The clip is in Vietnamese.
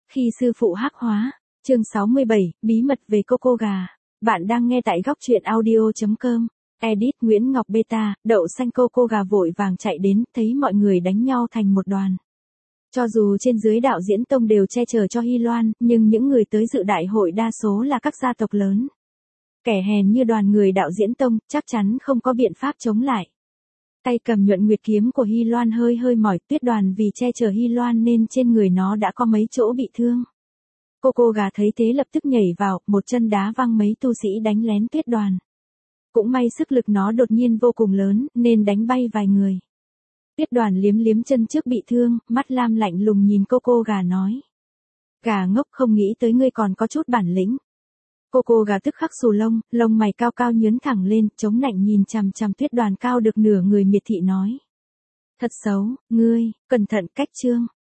Khi sư phụ hắc hóa, chương 67, bí mật về Coco gà. Bạn đang nghe tại góc truyện audio.com. Edit Nguyễn Ngọc Beta, đậu xanh Coco gà vội vàng chạy đến, thấy mọi người đánh nhau thành một đoàn. Cho dù trên dưới đạo diễn tông đều che chở cho Hy Loan, nhưng những người tới dự đại hội đa số là các gia tộc lớn. Kẻ hèn như đoàn người đạo diễn tông, chắc chắn không có biện pháp chống lại. Tay cầm nhuận nguyệt kiếm của Hy Loan hơi hơi mỏi, Tuyết Đoàn vì che chở Hy Loan nên trên người nó đã có mấy chỗ bị thương. Coco gà thấy thế lập tức nhảy vào, một chân đá văng mấy tu sĩ đánh lén Tuyết Đoàn. Cũng may sức lực nó đột nhiên vô cùng lớn, nên đánh bay vài người. Tuyết Đoàn liếm liếm chân trước bị thương, mắt lam lạnh lùng nhìn Coco gà nói. Gà ngốc, không nghĩ tới ngươi còn có chút bản lĩnh. Coco gà tức khắc xù lông, lông mày cao cao nhướng thẳng lên, chống nạnh nhìn chằm chằm Tuyết Đoàn cao được nửa người miệt thị nói. Thật xấu, ngươi, cẩn thận cách chương.